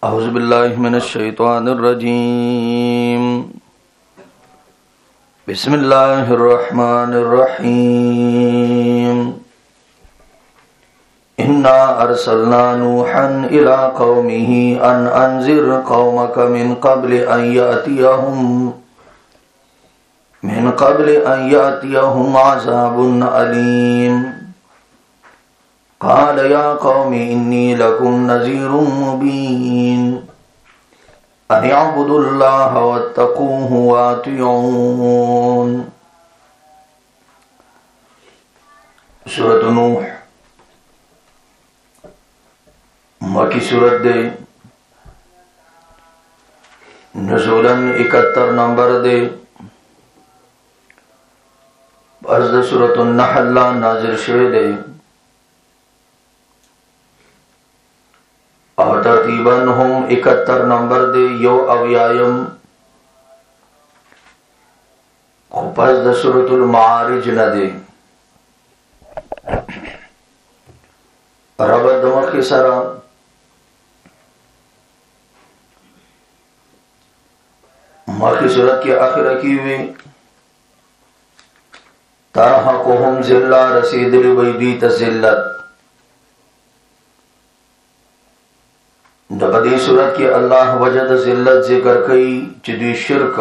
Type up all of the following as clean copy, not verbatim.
अऊज़ु बिल्लाहि मिनश शैतानिर रजीम। बिस्मिल्लाहिर रहमानिर रहीम। इन्ना अर्सलना नूहन इला कौमिही अन अंज़िर कौमक मिन क़ब्ल अन यातियहुम अज़ाबुन अलीम। क़ाल या क़ौमि इन्नी लकुम नज़ीरुम मुबीन अन अअ्बुदुल्लाह वत्तक़ूहु वातिऊन। सूरत नूह मक्की सूरत दे नुज़ूलन 71 नंबर दे बस सूरत नहल नाज़िल शुवे दे और तरतीबन हम 71 नंबर दे यो अव्यायम खुपस द सूरतुल मारिज न दे रबत दमक के सरा मक्की सूरत की आखिर की हुई तरहकुहुम ज़िल्ला रसीदिल वैदी तज़िल्लत। दबदी सूरत की अल्लाह वजद ज़िल्लत जिक्र कई चिदी शिरक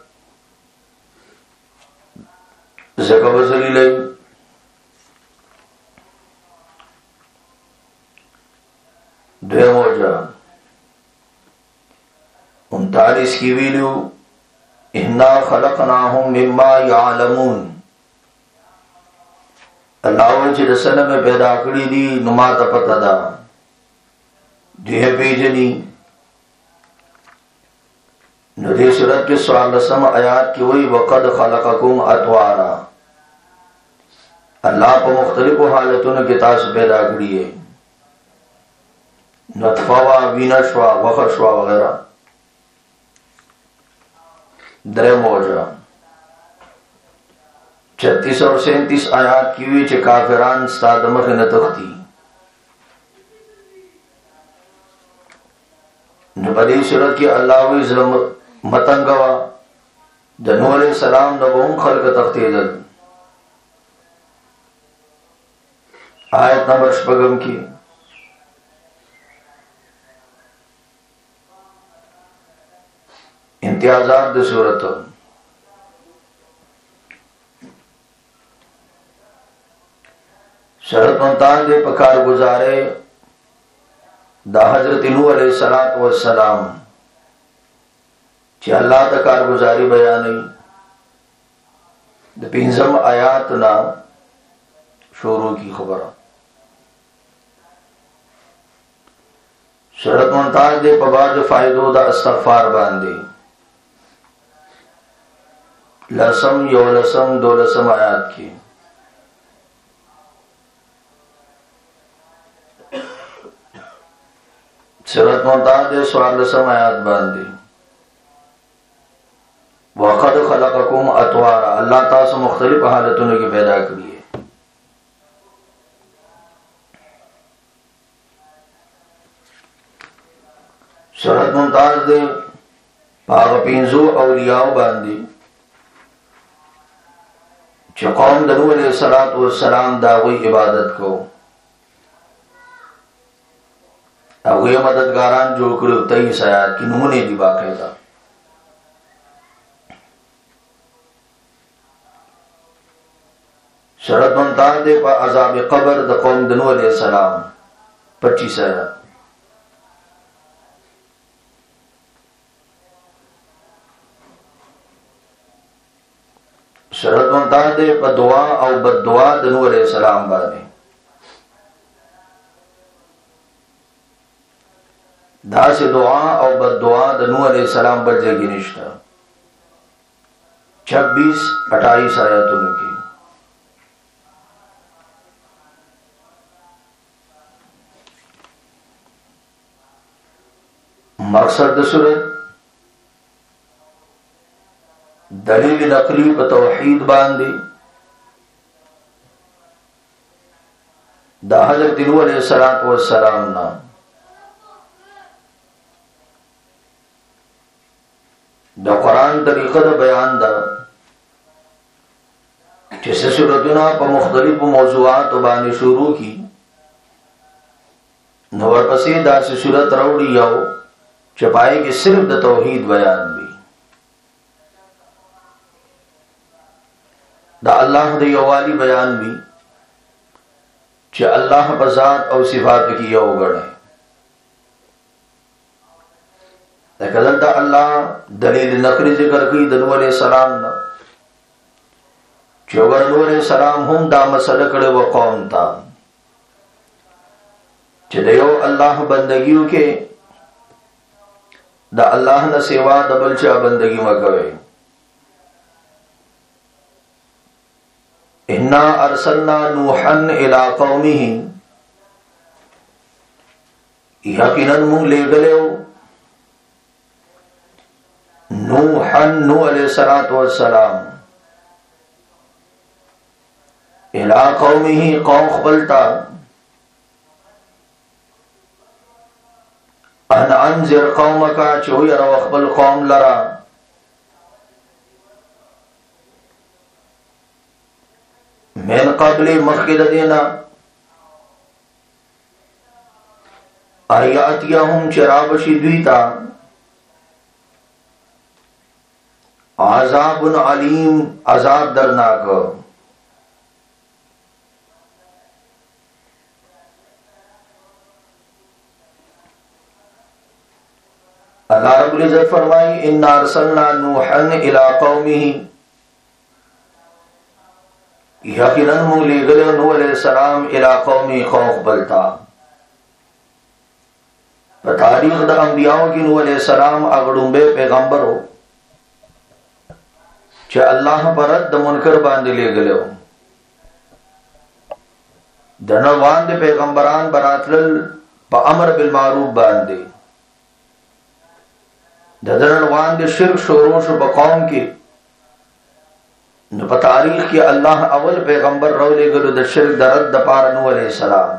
ज़कब ज़लील दो मौजा 39 की वीडियो इन्ना खलकनाहुम मिम्मा यालमून। अल्लाह रसन में पैदा करी दी नुमा पता दा देह पेजनी नदी सूरत के 16 आयात की वही वक़द खलक़कुम अतवारा। अल्लाह को मुख्तलिफ हालतों ने किताब पैदा करी है नतफावा वीनशवा वखरशवा वगैरह दरे मौजा 36 और 37 आयात की हुई चे काफिरान स्तादमख न तख्ती नबी सूरत की अल्लाह मतंगवा जनू अलैहि सलाम नबूम खल्क तख्तीदल आयत नंबर शपगम की इम्तियाजात द सूरत शरत मुमताज दे पकार गुजारे दा हजरत नूह अलैहि सलात व सलाम चे अल्लाह दा कारगुजारी बयानी द 5 आयात ना शुरू की खबर। शरत मुमताज दे पबाज फायदो दा इस्तगफार बांधे लसम यो लसम 2 लसम आयात की सूरत मुमताज दे 16 आयात बांधी वक़द खलक़कुम अतवारा। अल्लाह ताला से मुख्तलिफ हालतों की पैदा करी है। सूरत मुमताज दे पाग 5 औलियाओ बांधी जो कौम नूह अलैहिस्सलाम दावी इबादत को अगुए मददगारान जो करो 23 आयात की नमूने दी बाकायदा। शरत मुमताज दे पर अजाब कब्र द कौम नूह अलैहिस्सलाम 25 आयात। शरत मुमताज दे पर दुआ और बद्दुआ द नूह अलैहिस्सलाम बाने दा से दुआ और बद्दुआ द नूह अलैहिस्सलाम बदले की निश्ता 26-28 आयतों की मकसद सूरत दलील नकली पर तौहीद बांधी दा हजरत नूह अलैहिस्सलाम ना आसान तरीका द बयान दा जैसे सूरतुना पर मुख्तलिफ मौजुआत बाने शुरू की नवर पसी दा से सूरत रौड़ी याओ चपाए कि सिर्फ द तौहीद बयान भी दा अल्लाह द यवाली बयान भी च अल्लाह पर ज़ात और सिफात की यो गण है कदलता अल्लाह दलील नकली जिक्र की नूह अलैहिस्सलाम ना चोगर नूह अलैहिस्सलाम हम दा मसल करे व कौम था चदयो अल्लाह बंदगियों के दा अल्लाह न सेवा दबल चा बंदगी मकवे इन्ना अरसलना नूहन इला कौमिही यकीनन मुंह ले गले नूहन नूह अलैहिस्सलातु वस्सलाम इला कौमिही कौम खबलता अन अंजिर कौमका चोयर वखबल कौम लरा मैन कबले मखिद देना आयातियाहुम चराबशी द्वीता आजाबुन अलीम अजाब दर्दनाक अल्लाह रब्बुल इज्जत फरमाई इन्ना अरसलना नूहन इला कौमिही यकीनन मुंह ले गले नूह अलैहिस्सलाम इला कौमी खौफ बलता तारीख द अंबियाओं की नूह अलैहिस्सलाम अगड़ुंबे पैगंबर हो च अल्लाह पर द मुनकर बांधे ले गले हो दनवान दे पैगंबरान बरातल प अमर बिल मारूफ बांधे दनवान दे शिर्क शोरोश प कौम के न तारीख के अल्लाह अवल पैगंबर रो ले गलो द शिर्क दरद द पार नूह अलैहिस्सलाम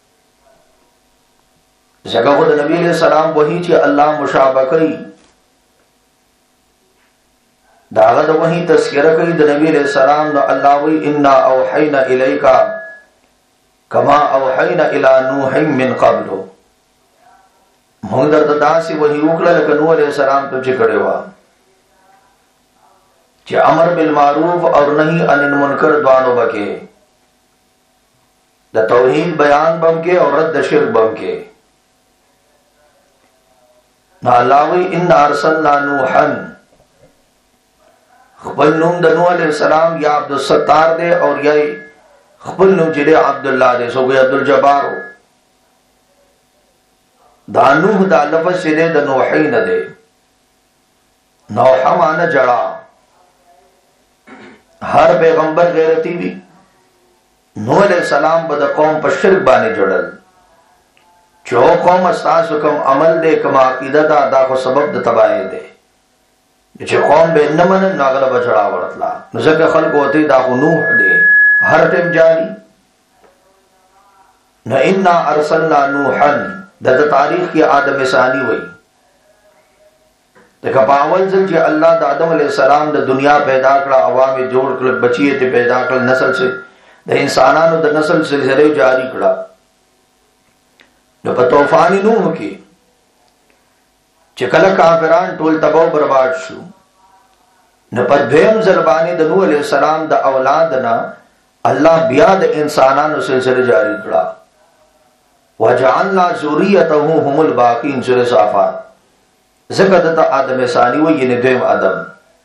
जगह खुद नबी अलैहिस्सलाम वही चे अल्लाह मुशाबकई दागद वही तस्किरा कई द नबी अलैहिस्सलाम द अल्लाह वही इन्ना औहैना इलैका कमा औहैना इला नूहिम मिन क़ब्ल मुंदर दासी वही उकला नूह अलैहिस्सलाम तो चिकड़े हुआ चे अमर बिल मारूफ और नहीं अनिल मुनकर द्वानो बके द तौहीद बयान बम के और रद्द शिर्क बम के ना अल्लाह इन्ना अरसलना नूहन खबल नुम द नूह अलैहिस्सलाम या अब्दुल सत्तार दे और या खबल नुम जिले अब्दुल्लाह दे सो गए अब्दुल जब्बार हो दानूह दा लफ्ज़ जिले द नूहीन दे नौहा माना जड़ा हर पैगंबर गैरती भी नूह अलैहिस्सलाम बद कौम पर शिर्क बाने जड़ल जो कौम अस्तास कम अमल दे कम अकीदत दा को सबब द तबाहे दे जो कौम बे नमन नागल बचड़ा वरतला नजक खल्क होती दा को नूह दे हर टाइम जारी न इन्ना अरसलना नूहन द तारीख की आदम सानी हुई देखा पावल जल जे अल्लाह द आदम अलैहिस्सलाम द दुनिया पैदा कड़ा अवाम जोड़ कर बचिए ते पैदा कर नस्ल से द इंसानानो द नस्ल सिलसिले जारी कड़ा न तूफान नूह की चकल काफिरान टोल तबाह बर्बाद शु न पद्वेम जरबानी द नूह अलैहिस्सलाम द औलाद ना अल्लाह बिया द इंसानानो सिलसिले जारी कड़ा वजअलना ज़ुर्रियतहु हुमुल बाकीन सूरह साफात ज़कदत आदम सानी वो ये निदेम आदम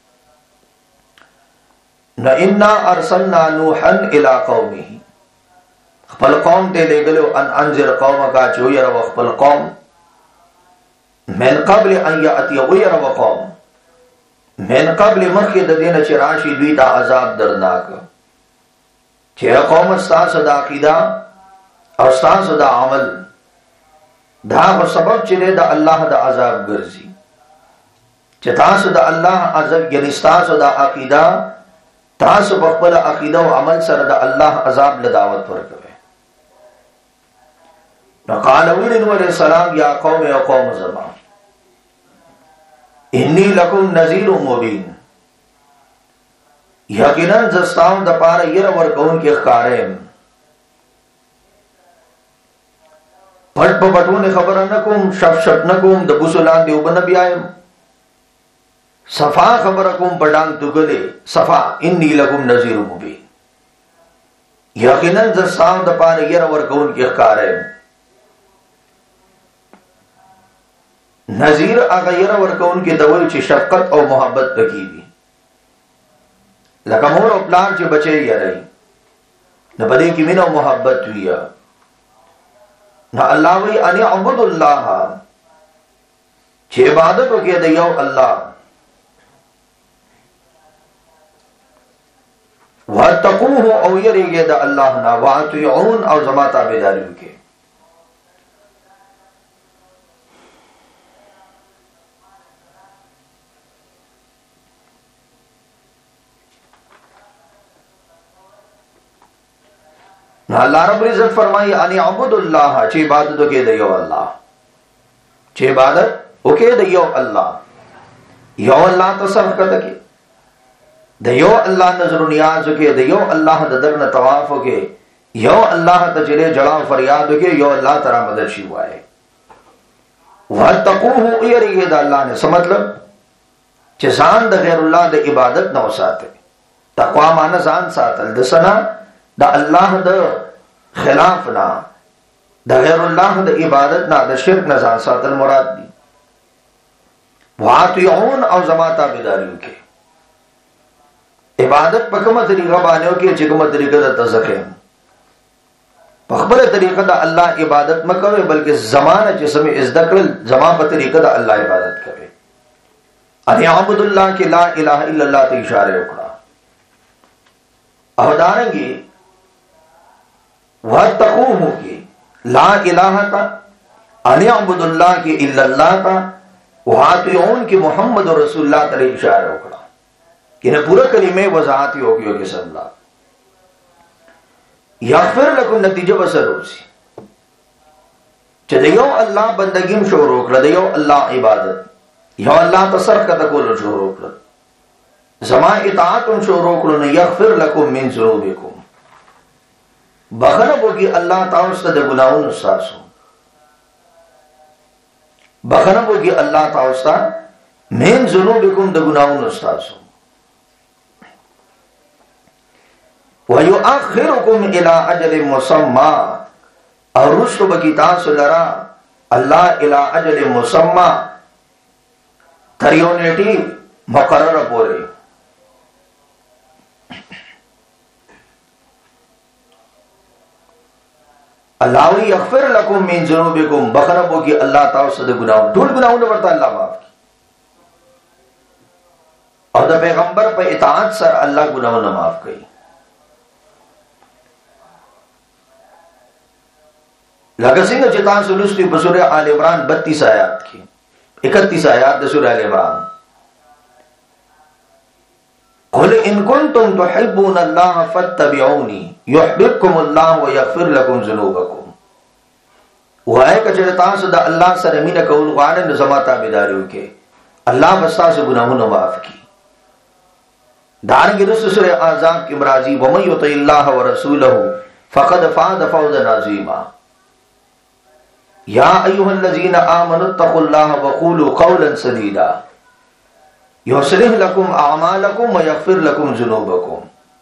न इन्ना अरसलना नूहन इला कौमिही खपल कौम ते ले गलो अन अंजिर कौम का चोयर व खपल कौम मैन कबल अन याति गैर व कौम मैन कबल मखिद देन चिराशी द्वीता अजाब दर्दनाक चेरा कौम सास दा अकीदा और सास दा अमल धा व सबब चिले दा अल्लाह दा अजाब गर्जी चतास दा अल्लाह अजब यानी सास दा अकीदा तास बखबल अकीदा व अमल सर दा अल्लाह अजाब लदावत पर करे न क़ाल नूह अलैहिस्सलाम या कौम जमा انی لکم نذیر مبین، یقیناً زستاؤں دا پارا یر ورکون کی اخکاریم، پھٹ پا پٹون خبر نکم، شف شف نکم، دا بسولان دیو بنبی آئیم، صفا خبرکم پڑان تگلے صفا انی لکم نذیر مبین، یقیناً زستاؤں دا پارا یر ورکون کی اخکاریم. نذیر آغا یر ورکون کی دوئی چی شفقت او محبت پکی بھی، لکا مور او پلان چی بچے یا رہی نہ بدے کی من او محبت ہویا نہ اللہ وی انی عبد اللہ چی عبادتو کی دیو اللہ وَاتَّقُوهُ او یریگے دا اللہ نا وَاتُعُون او زماتا بیداریو کے. اللہ رب العزت فرمائی انی عبد اللہ چی عبادتو کے دیو اللہ، چی عبادت او کے دیو اللہ، یو اللہ تصرف کتا کے دیو اللہ نظر و نیاز کے دیو اللہ درن طواف کے یو اللہ تجلے جڑا فریاد کے یو اللہ ترا مدد شیوائے. وَاتَّقُوهُ ایرگے دا اللہ نے سمطلب چسان دا غیر اللہ دا عبادت نو ساتے، تقوی مانا زان ساتل دسنا دا اللہ دا خلاف نا دا غیر اللہ دا عبادت نا دا شرک نزان ساتل مراد دی. وَاتِعُون او زماتا بیداریو کے عبادت پکمہ طریقہ بانیو کی چکمہ طریقہ دا تزکیم پخبر طریقہ دا اللہ عبادت مکوے بلکہ زمانہ جسم ازدکل زمان پا طریقہ دا اللہ عبادت کرے. انی عبد اللہ کی لا الہ الا اللہ تے اشارے اکڑا اہدارنگی وَاتَّقُوهُ کی لا الہ تا انی عبد اللہ کی الا اللہ تا وَاتِعُون کی محمد رسول اللہ تلے اشارے اکڑا کہ نہ پورا کلمے وضاحتی ہوگی ہوگی صلی اللہ یغفر لکم نتیجہ بسر ہوسی چہ دیو اللہ بندگیم شو روکلا دیو اللہ عبادت یو اللہ تصرف کا تکول شو روکلا زمان اطاعتم شو روکلا یغفر لکم من ذنوبکم بخنبو کی اللہ تعالیٰ دا گناہون استاسو بخنبو کی اللہ تعالیٰ من ذنوبکم دا گناہون استاسو وَيُؤَخِّرُكُمْ إِلَىٰ أَجَلٍ مُّسَمًّى اور رسل بکیتان سلرا اللہ الى اجل مسمى تریونیٹی مقرر پورے. اللہ یغفر لکم من ذنوبکم بخنبو کی اللہ تعالی صد گناہوں ڈھول گناہوں نے برتا اللہ معاف کی اور دا پیغمبر پہ اطاعت سر اللہ گناہوں نے معاف کی. لگا سنگھ چتان سلسلی بسور آل عمران 32 آیات کی 31 آیات دا سورہ آل عمران. قل ان کنتم تحبون اللہ فاتبعونی یحببکم اللہ ویغفر لکم ذنوبکم. وہ ہے کہ چرتان سے دا اللہ سر امین قول غانے نظماتا بیداریو کے اللہ بستا سے گناہوں نے معاف کی. دارنگی رسل سورہ آزاد کی مرازی ومن یطع اللہ ورسولہ فقد فاز فوزا عظیما. یا ایہا الذین آمنوا اتقوا اللہ وقولوا قولا سدیدا یصلح لکم اعمالکم ویغفر لکم ذنوبکم.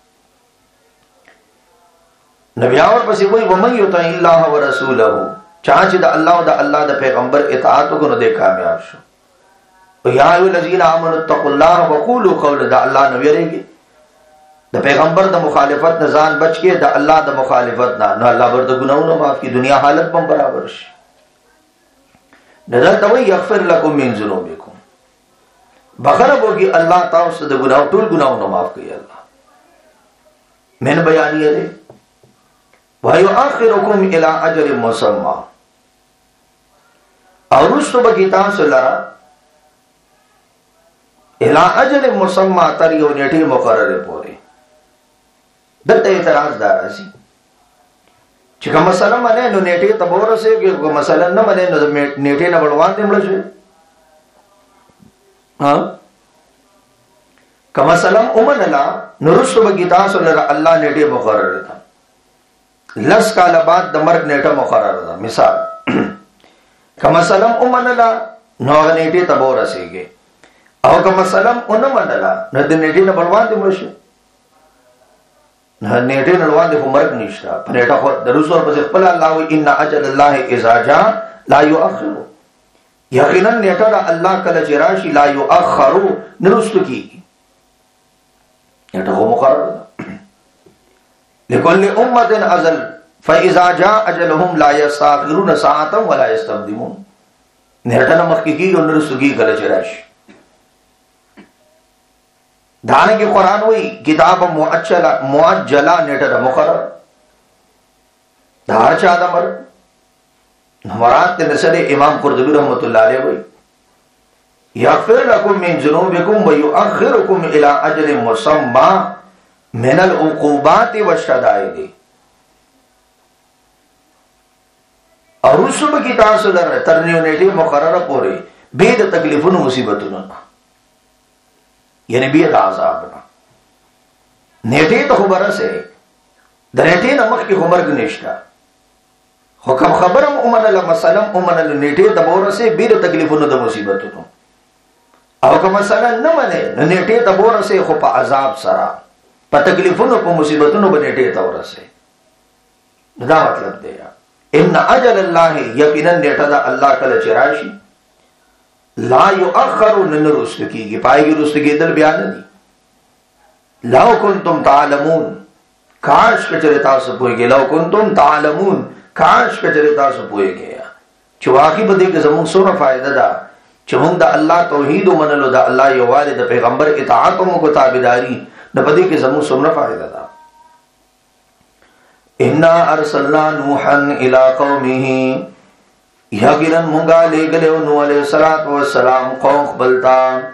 نبی اور پسی وہی ومن یطع اللہ ورسولہ چاہچ دا اللہ دا پیغمبر اطاعتو کو ندے کامیاب شو. یا ایہا الذین آمنوا اتقوا اللہ وقولوا قولا دا اللہ نبی رہے گی دا پیغمبر دا مخالفت نزان بچ کے دا اللہ دا مخالفت نہ اللہ بر دا گناہوں نہ معاف کی دنیا حالت بم برابر شی. نظر توئی یغفر لکم من ذنوبکم بخرب ہوگی اللہ تعالی سے گناہ ٹول گناہوں نہ معاف کی اللہ میں نے بیانیہ دے وَيُؤَخِّرُكُمْ إِلَىٰ أَجَلٍ مُّسَمًّى اور اس صبح کی تان سے لرا إِلَىٰ أَجَلٍ مُّسَمًّى تریو نیٹی مقرر پورے. دلتا اعتراض دارا سی چکا مسئلہ منے نو نیٹی تبور سے کہ مسئلہ نہ منے نو نیٹی نہ بڑوان دے مڑا شوئے کما سلام امن اللہ نرسو بگیتا سلر اللہ نیٹے مقرر تھا لس کال بعد د مرګ نیټه مقرر ده. مثال کما سلام امن اللہ نو نیټه تبو رسیږي او کما سلام اونم اللہ نو د نیټه نه بلوان دي مرشي نه نیټه نه بلوان دي مرګ نشتا په نیټه خو د رسول په خپل الله و ان اجل الله اذا جاء لا يؤخر. یقینا نیټه د الله کله چې راشي لا يؤخر نرستو کی نیټه مقرر ده. لكل امه اجل فاذا جاء اجلهم لا يستاخرون ساعه ولا يستقدمون. نیټه نه مخکې کیږي او نرستو کی کله چې راشي. دانے کے قرآن ہوئی کتاب معجلہ نیٹر مقرر دھار چاہدہ مر مراد کے نسل امام قرطبی رحمت اللہ علیہ ہوئی یغفر لکم من ذنوبکم ویؤخرکم الى اجل مسمى من العقوبات والشدائد. اور رسوب کی تاثر ترنیو نیٹی مقرر پورے بید تکلیفن مصیبتن یعنی بید عذابنا نیٹی تو خبر سے در نیٹی نمک کی خبر گنشتا حکم خبرم امن اللہ مسلم امن اللہ نیٹی تبور سے بید تکلیفن دا مصیبتنو او که مسلم نمنے نیٹی تبور سے خو پا عذاب سرا پا تکلیفنو پا مصیبتنو با نیٹی تبور سے دا مطلب دیا ان اجل اللہ یقینا نیٹا دا اللہ کل چراشی لا یؤخر نن رست کی پائے گی رست کی دل بیان دی. لو کنتم تعلمون کاش کچرتا سپوئے گے لو کنتم تعلمون کاش کچرتا سپوئے گے چواقی بدے کے زمون سونا فائدہ دا چمون دا اللہ توحید و منلو دا اللہ یوالد دا پیغمبر اطاعت و تابعداری دا بدے کے زمون سونا فائدہ دا. انا ارسلنا نوحا الى قومه یقیناً منگا لے گلے انہوں علیہ السلام قوم قبلتا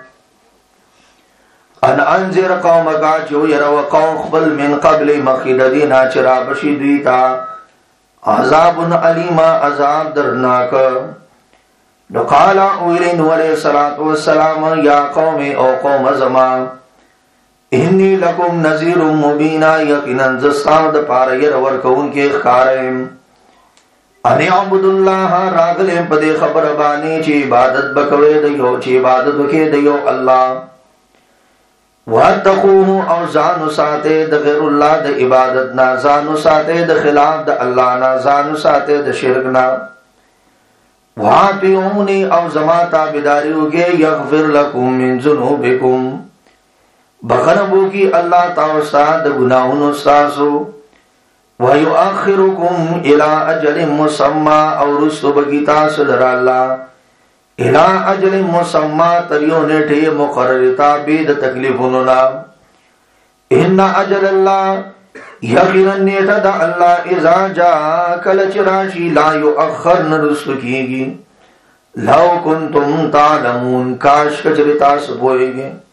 ان انذر قوم کا جو یرو قوم قبل من قبل مخید دینا چرا بشیدیتا عذاب علیما عذاب درناک. نقالا اولی انہوں علیہ السلام یا قوم او قوم زمان انی لکم نذیر مبینا یقیناً زستان پار یرور کون کے اخکاریم انی عبد اللہ راگلیں پدے خبر بانی چی عبادت بکوے دیو چی عبادت بکے دیو اللہ واتقوہ او زانو ساتے دا غیر اللہ دا عبادت نا زانو ساتے دا خلاف دا اللہ نا زانو ساتے دا شرک نا واتیونی او زماتا بداریو گے یغفر لکم من ذنوبکم بخنبو کی اللہ تاوستا دا گناہن استاسو وَيُؤَخِّرُكُمْ إِلَىٰ أَجَلٍ مُّسَمَّى اور رسو بگیتا صدر اللہ إِلَىٰ أَجَلٍ مُّسَمَّى تریو نیٹھے مقررتا بید تکلیفننا. إِنَّ أَجَلَ اللَّهِ یقینا نیٹا دا اللہ اذا جا کلچ راشی لا یؤخر نرسو کیگی لو کنتم تعلمون کاش کچرتا سبوئے گے